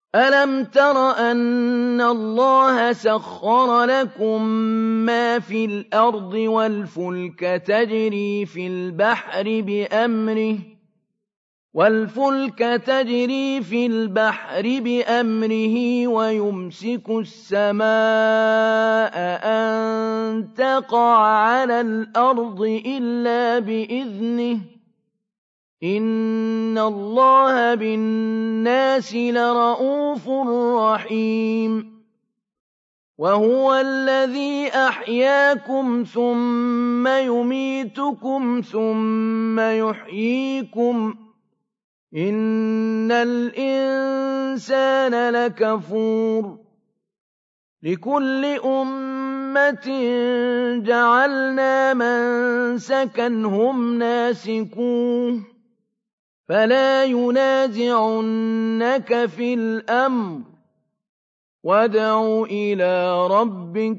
أَلَمْ تَرَ أَنَّ اللَّهَ سَخَّرَ لَكُم مَّا فِي الْأَرْضِ وَالْفُلْكَ تَجْرِي فِي الْبَحْرِ بِأَمْرِهِ وَيُمْسِكُ السَّمَاءَ أَن تَقَعَ عَلَى الْأَرْضِ إِلَّا بِإِذْنِهِ ۗ إِنَّ اللَّهَ بِالنَّاسِ لَرَءُوفٌ رَّحِيمٌ وَهُوَ الَّذِي أَحْيَاكُمْ ثُمَّ يُمِيتُكُمْ ثُمَّ يُحْيِيكُمْ ۗ إِنَّ الْإِنسَانَ لَكَفُورٌ لِكُلِّ أُمَّةٍ جَعَلْنَا مَنسَكًا هُمْ نَاسِكُوهُ فَلَا يُنَازِعُنَّكَ فِي الْأَمْرِ وَادْعُ إِلَىٰ رَبِّكَ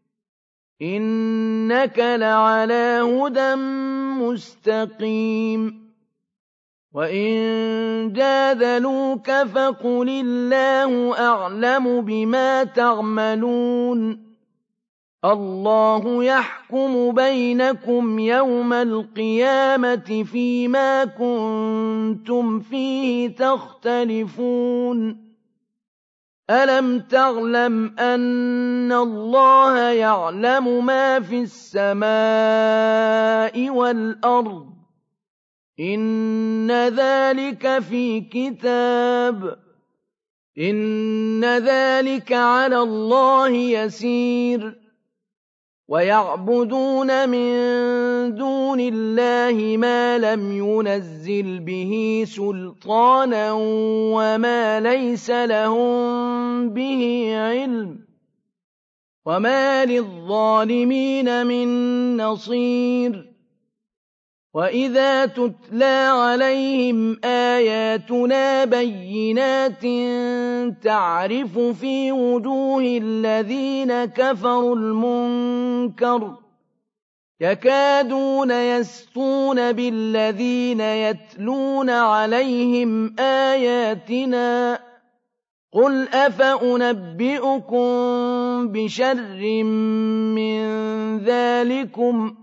إِنَّكَ لَعَلَىٰ هُدًى مُّسْتَقِيمٍ وَإِن جَادَلُوكَ فَقُلِ اللَّهُ أَعْلَمُ بِمَا تَعْمَلُونَ اللَّهُ يَحْكُمُ بَيْنَكُمْ يَوْمَ الْقِيَامَةِ فِيمَا كُنتُمْ فِيهِ تَخْتَلِفُونَ أَلَمْ تَعْلَمْ أَنَّ اللَّهَ يَعْلَمُ مَا فِي السَّمَاءِ وَالْأَرْضِ إِنَّ ذَلِكَ فِي كِتَابٍ إِنَّ ذَلِكَ عَلَى اللَّهِ يَسِيرٌ وَيَعْبُدُونَ مِن دُونِ اللَّهِ مَا لَمْ يُنَزِّلْ بِهِ سُلْطَانًا وَمَا لَيْسَ لَهُم بِهِ عِلْمٌ ۗ وَمَا لِلظَّالِمِينَ مِن نَّصِيرٍ وَإِذَا تُتْلَىٰ عَلَيْهِمْ آيَاتُنَا بَيِّنَاتٍ تَعْرِفُ فِي وُجُوهِ الَّذِينَ كَفَرُوا الْمُنكَرَ يَكَادُونَ يَسْطُونَ بِالَّذِينَ يَتْلُونَ عَلَيْهِمْ آيَاتِنَا ۗ قُلْ أَفَأُنَبِّئُكُم بِشَرٍّ مِّن ذَٰلِكُمُ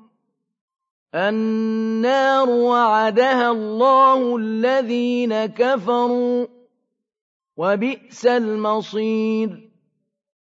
النَّارُ وَعَدَهَا اللَّهُ الَّذِينَ كَفَرُوا ۖ وَبِئْسَ الْمَصِيرُ